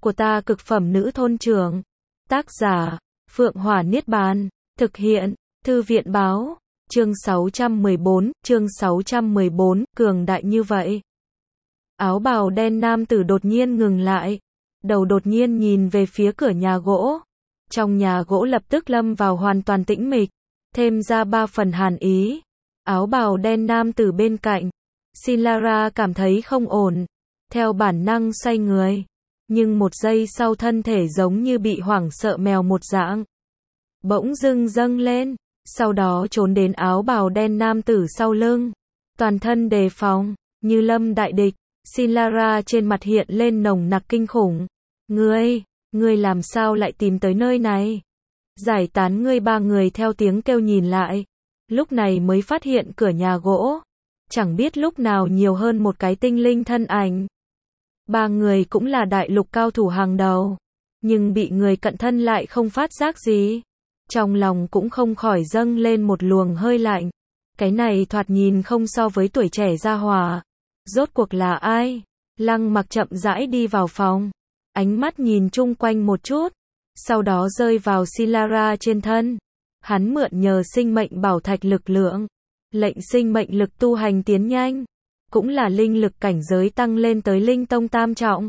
của ta cực phẩm nữ thôn trưởng. Tác giả, Phượng Hỏa Niết Bàn. Thực hiện, Thư viện báo. Chương 614, cường đại như vậy. Áo bào đen nam tử đột nhiên ngừng lại. Đầu đột nhiên nhìn về phía cửa nhà gỗ. Trong nhà gỗ lập tức lâm vào hoàn toàn tĩnh mịch. Thêm ra 3 phần hàn ý. Áo bào đen nam tử bên cạnh. Xin Lara cảm thấy không ổn. Theo bản năng xoay người. Nhưng một giây sau thân thể giống như bị hoảng sợ mèo một dạng. Bỗng dưng dâng lên. Sau đó trốn đến áo bào đen nam tử sau lưng. Toàn thân đề phòng. Như lâm đại địch. Xin Lara trên mặt hiện lên nồng nặc kinh khủng. Ngươi làm sao lại tìm tới nơi này? Giải tán ngươi. 3 người theo tiếng kêu nhìn lại. Lúc này mới phát hiện cửa nhà gỗ. Chẳng biết lúc nào nhiều hơn một cái tinh linh thân ảnh. 3 người cũng là đại lục cao thủ hàng đầu. Nhưng bị người cận thân lại không phát giác gì. Trong lòng cũng không khỏi dâng lên một luồng hơi lạnh. Cái này thoạt nhìn không so với tuổi trẻ gia hỏa. Rốt cuộc là ai? Lăng Mặc chậm rãi đi vào phòng. Ánh mắt nhìn chung quanh một chút. Sau đó rơi vào Silara trên thân. Hắn mượn nhờ sinh mệnh bảo thạch lực lượng. Lệnh sinh mệnh lực tu hành tiến nhanh. Cũng là linh lực cảnh giới tăng lên tới linh tông tam trọng.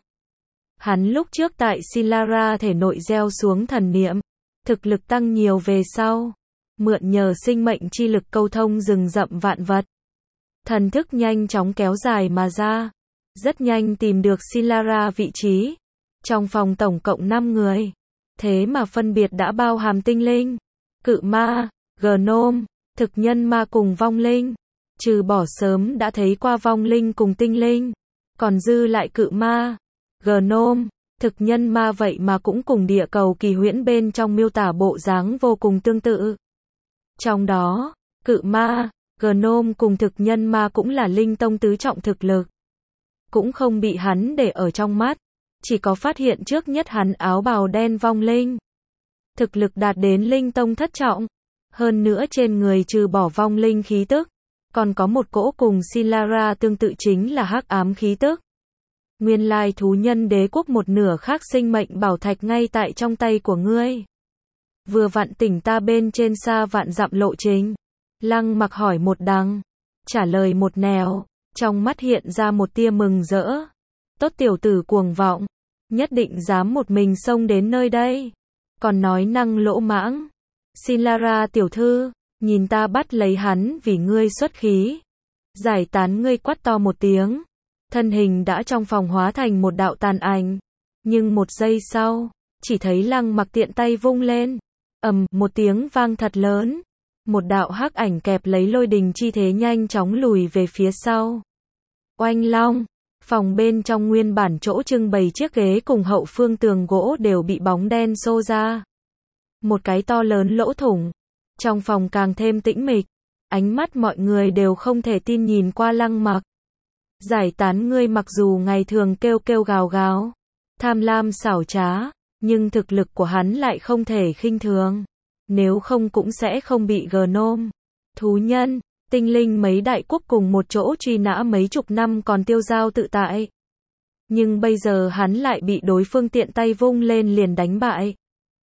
Hắn lúc trước tại Silara thể nội gieo xuống thần niệm. Thực lực tăng nhiều về sau. Mượn nhờ sinh mệnh chi lực câu thông rừng rậm vạn vật. Thần thức nhanh chóng kéo dài mà ra. Rất nhanh tìm được Silara vị trí. Trong phòng tổng cộng 5 người. Thế mà phân biệt đã bao hàm tinh linh, cự ma, gnome, thực nhân ma cùng vong linh. Trừ bỏ sớm đã thấy qua vong linh cùng tinh linh. Còn dư lại cự ma, gnome, thực nhân ma vậy mà cũng cùng địa cầu kỳ huyễn bên trong miêu tả bộ dáng vô cùng tương tự. Trong đó, cự ma, gnome cùng thực nhân ma cũng là linh tông tứ trọng thực lực. Cũng không bị hắn để ở trong mắt. Chỉ có phát hiện trước nhất hắn áo bào đen vong linh. Thực lực đạt đến linh tông thất trọng. Hơn nữa trên người trừ bỏ vong linh khí tức. Còn có một cỗ cùng Silara tương tự chính là hắc ám khí tức. Nguyên lai thú nhân đế quốc một nửa khác sinh mệnh bảo thạch ngay tại trong tay của ngươi. Vừa vặn tỉnh ta bên trên xa vạn dặm lộ trình. Lăng Mặc hỏi một đằng. Trả lời một nẻo. Trong mắt hiện ra một tia mừng rỡ. Tốt tiểu tử cuồng vọng. Nhất định dám một mình xông đến nơi đây. Còn nói năng lỗ mãng. Xin Lara tiểu thư, nhìn ta bắt lấy hắn vì ngươi xuất khí. Giải tán ngươi quát to một tiếng. Thân hình đã trong phòng hóa thành một đạo tàn ảnh. Nhưng một giây sau, chỉ thấy Lăng Mặc tiện tay vung lên. Một tiếng vang thật lớn. Một đạo hắc ảnh kẹp lấy lôi đình chi thế nhanh chóng lùi về phía sau. Oanh long. Phòng bên trong nguyên bản chỗ trưng bày chiếc ghế cùng hậu phương tường gỗ đều bị bóng đen xô ra. Một cái to lớn lỗ thủng. Trong phòng càng thêm tĩnh mịch. Ánh mắt mọi người đều không thể tin nhìn qua Lăng Mặc. Giải tán ngươi mặc dù ngày thường kêu kêu gào gào. Tham lam xảo trá. Nhưng thực lực của hắn lại không thể khinh thường. Nếu không cũng sẽ không bị gnome, thú nhân, tinh linh mấy đại quốc cùng một chỗ truy nã mấy chục năm còn tiêu dao tự tại. Nhưng bây giờ hắn lại bị đối phương tiện tay vung lên liền đánh bại.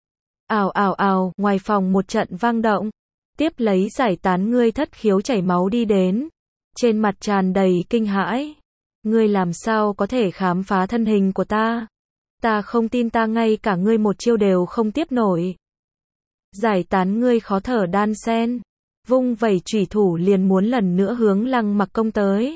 Ào ào ào, ngoài phòng một trận vang động. Tiếp lấy giải tán ngươi thất khiếu chảy máu đi đến. Trên mặt tràn đầy kinh hãi. Ngươi làm sao có thể khám phá thân hình của ta? Ta không tin ta ngay cả ngươi một chiêu đều không tiếp nổi. Giải tán ngươi khó thở đan sen. Vung vẩy chủy thủ liền muốn lần nữa hướng Lăng Mặc công tới.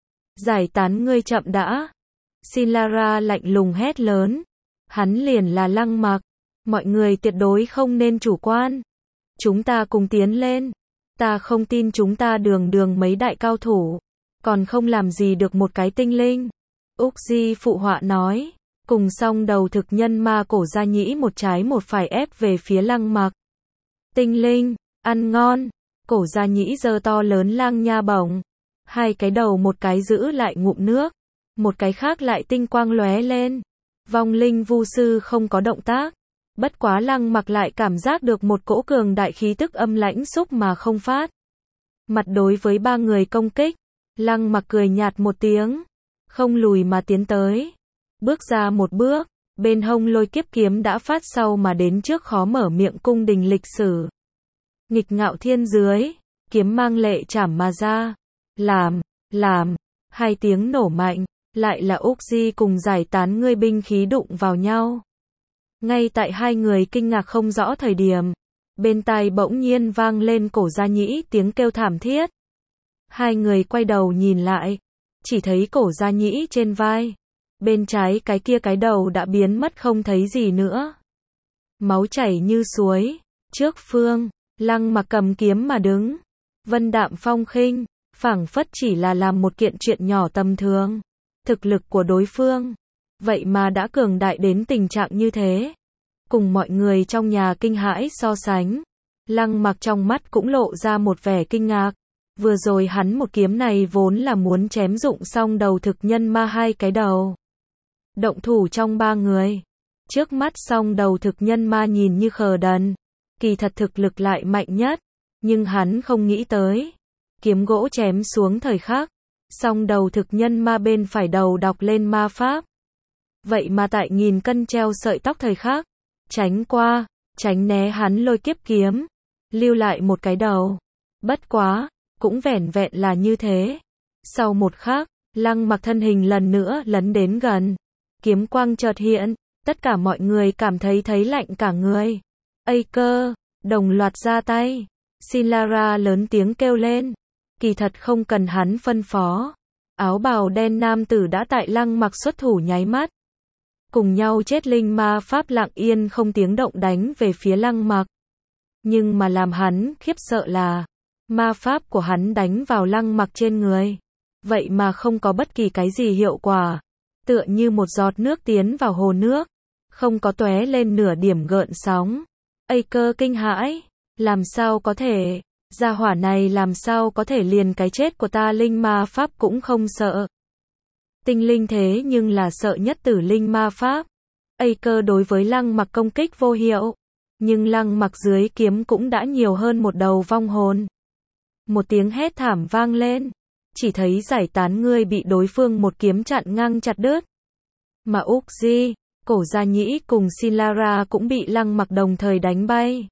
Giải tán ngươi chậm đã. Xin Lara lạnh lùng hét lớn. Hắn liền là Lăng Mặc. Mọi người tuyệt đối không nên chủ quan. Chúng ta cùng tiến lên. Ta không tin chúng ta đường mấy đại cao thủ. Còn không làm gì được một cái tinh linh. Uxi phụ họa nói. Cùng song đầu thực nhân ma cổ gia nhĩ một trái một phải ép về phía Lăng Mặc. Tinh linh, ăn ngon. Cổ gia nhĩ giơ to lớn lang nha bổng. 2 cái đầu một cái giữ lại ngụm nước. Một cái khác lại tinh quang lóe lên. Vong linh vu sư không có động tác. Bất quá Lăng Mặc lại cảm giác được một cỗ cường đại khí tức âm lãnh xúc mà không phát. Mặt đối với 3 người công kích. Lăng Mặc cười nhạt một tiếng. Không lùi mà tiến tới. Bước ra một bước. Bên hông lôi kiếp kiếm đã phát sau mà đến trước khó mở miệng cung đình lịch sử. Nghịch ngạo thiên dưới, kiếm mang lệ chảm mà ra. Làm, hai tiếng nổ mạnh, lại là Úc Di cùng giải tán ngươi binh khí đụng vào nhau. Ngay tại hai người kinh ngạc không rõ thời điểm, bên tai bỗng nhiên vang lên Cổ Gia Nhĩ tiếng kêu thảm thiết. Hai người quay đầu nhìn lại, chỉ thấy Cổ Gia Nhĩ trên vai, bên trái cái kia cái đầu đã biến mất không thấy gì nữa. Máu chảy như suối, trước phương, Lăng Mặc cầm kiếm mà đứng, vân đạm phong khinh, phảng phất chỉ là làm một kiện chuyện nhỏ tầm thường. Thực lực của đối phương, vậy mà đã cường đại đến tình trạng như thế. Cùng mọi người trong nhà kinh hãi so sánh, Lăng Mặc trong mắt cũng lộ ra một vẻ kinh ngạc. Vừa rồi hắn một kiếm này vốn là muốn chém rụng xong đầu thực nhân ma hai cái đầu. Động thủ trong ba người, trước mắt song đầu thực nhân ma nhìn như khờ đần, kỳ thật thực lực lại mạnh nhất, nhưng hắn không nghĩ tới, kiếm gỗ chém xuống thời khắc, song đầu thực nhân ma bên phải đầu đọc lên ma pháp. Vậy mà tại nghìn cân treo sợi tóc thời khắc, tránh qua, tránh né hắn lôi kiếp kiếm, lưu lại một cái đầu. Bất quá, cũng vẻn vẹn là như thế. Sau một khắc, Lăng Mặc thân hình lần nữa lấn đến gần, kiếm quang chợt hiện, tất cả mọi người cảm thấy lạnh cả người. Ây cơ, đồng loạt ra tay. Sinlara lớn tiếng kêu lên. Kỳ thật không cần hắn phân phó, áo bào đen nam tử đã tại Lăng Mặc xuất thủ nháy mắt. Cùng nhau chết linh ma pháp lặng yên không tiếng động đánh về phía Lăng Mặc. Nhưng mà làm hắn khiếp sợ là, ma pháp của hắn đánh vào Lăng Mặc trên người, vậy mà không có bất kỳ cái gì hiệu quả, tựa như một giọt nước tiến vào hồ nước, không có tóe lên nửa điểm gợn sóng. Ây cơ kinh hãi, làm sao có thể, gia hỏa này làm sao có thể liền cái chết của ta linh ma pháp cũng không sợ. Tinh linh thế nhưng là sợ nhất tử linh ma pháp. Ây cơ đối với Lăng Mặc công kích vô hiệu, nhưng Lăng Mặc dưới kiếm cũng đã nhiều hơn một đầu vong hồn. Một tiếng hét thảm vang lên, chỉ thấy giải tán ngươi bị đối phương một kiếm chặn ngang chặt đứt. Mà Úc Di, Cổ Gia Nhĩ cùng Sinlara cũng bị Lăng Mặc đồng thời đánh bay.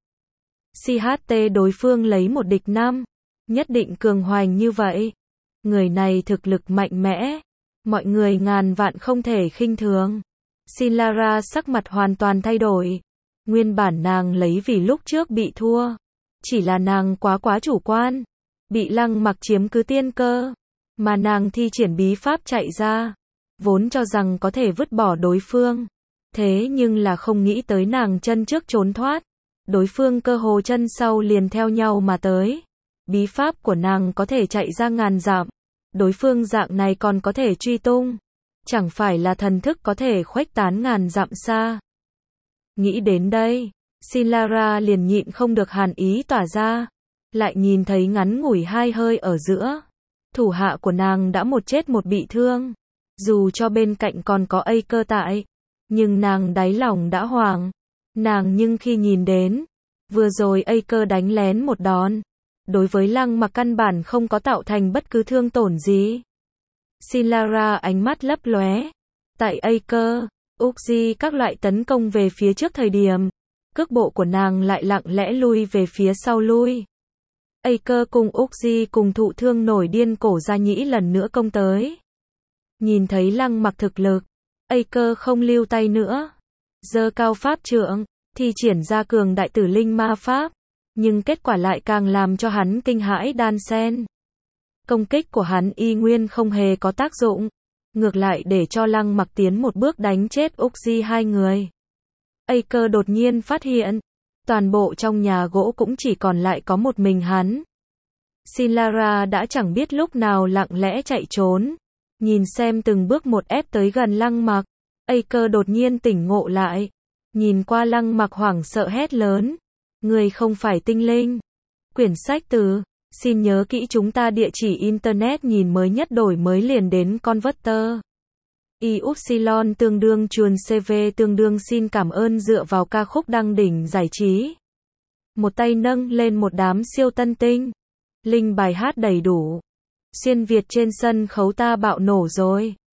CHT đối phương lấy một địch năm, nhất định cường hoành như vậy. Người này thực lực mạnh mẽ, mọi người ngàn vạn không thể khinh thường. Sinlara sắc mặt hoàn toàn thay đổi. Nguyên bản nàng lấy vì lúc trước bị thua, chỉ là nàng quá chủ quan, bị Lăng Mặc chiếm cứ tiên cơ, mà nàng thi triển bí pháp chạy ra, vốn cho rằng có thể vứt bỏ đối phương, thế nhưng là không nghĩ tới nàng chân trước trốn thoát, đối phương cơ hồ chân sau liền theo nhau mà tới. Bí pháp của nàng có thể chạy ra ngàn dặm, đối phương dạng này còn có thể truy tung, chẳng phải là thần thức có thể khuếch tán ngàn dặm xa. Nghĩ đến đây, Sinlara liền nhịn không được hàn ý tỏa ra, lại nhìn thấy ngắn ngủi hai hơi ở giữa, thủ hạ của nàng đã một chết một bị thương. Dù cho bên cạnh còn có Ây cơ tại, nhưng nàng đáy lòng đã hoảng. Nàng nhưng khi nhìn đến, vừa rồi Ây cơ đánh lén một đòn, đối với Lăng Mặc căn bản không có tạo thành bất cứ thương tổn gì. Sinlara ánh mắt lấp lóe, tại Ây cơ, Úc Di các loại tấn công về phía trước thời điểm, cước bộ của nàng lại lặng lẽ lui về phía sau lui. Ây cơ cùng Úc Di cùng thụ thương nổi điên Cổ Gia Nhĩ lần nữa công tới. Nhìn thấy Lăng Mặc thực lực, Ây cơ không lưu tay nữa, giơ cao pháp trượng, thi triển ra cường đại tử linh ma pháp, nhưng kết quả lại càng làm cho hắn kinh hãi đan sen. Công kích của hắn y nguyên không hề có tác dụng, ngược lại để cho Lăng Mặc tiến một bước đánh chết Úc Di hai người. Ây cơ đột nhiên phát hiện, toàn bộ trong nhà gỗ cũng chỉ còn lại có một mình hắn. Sinlara đã chẳng biết lúc nào lặng lẽ chạy trốn, nhìn xem từng bước một ép tới gần Lăng Mặc. Ây cơ đột nhiên tỉnh ngộ lại, nhìn qua Lăng Mặc hoảng sợ hét lớn, người không phải tinh linh. Quyển sách từ, xin nhớ kỹ chúng ta địa chỉ internet nhìn mới nhất đổi mới liền đến Converter. Y-upsilon tương đương chuồn CV tương đương xin cảm ơn dựa vào ca khúc đăng đỉnh giải trí. Một tay nâng lên một đám siêu tân tinh. Linh bài hát đầy đủ. Xuyên Việt trên sân khấu ta bạo nổ rồi.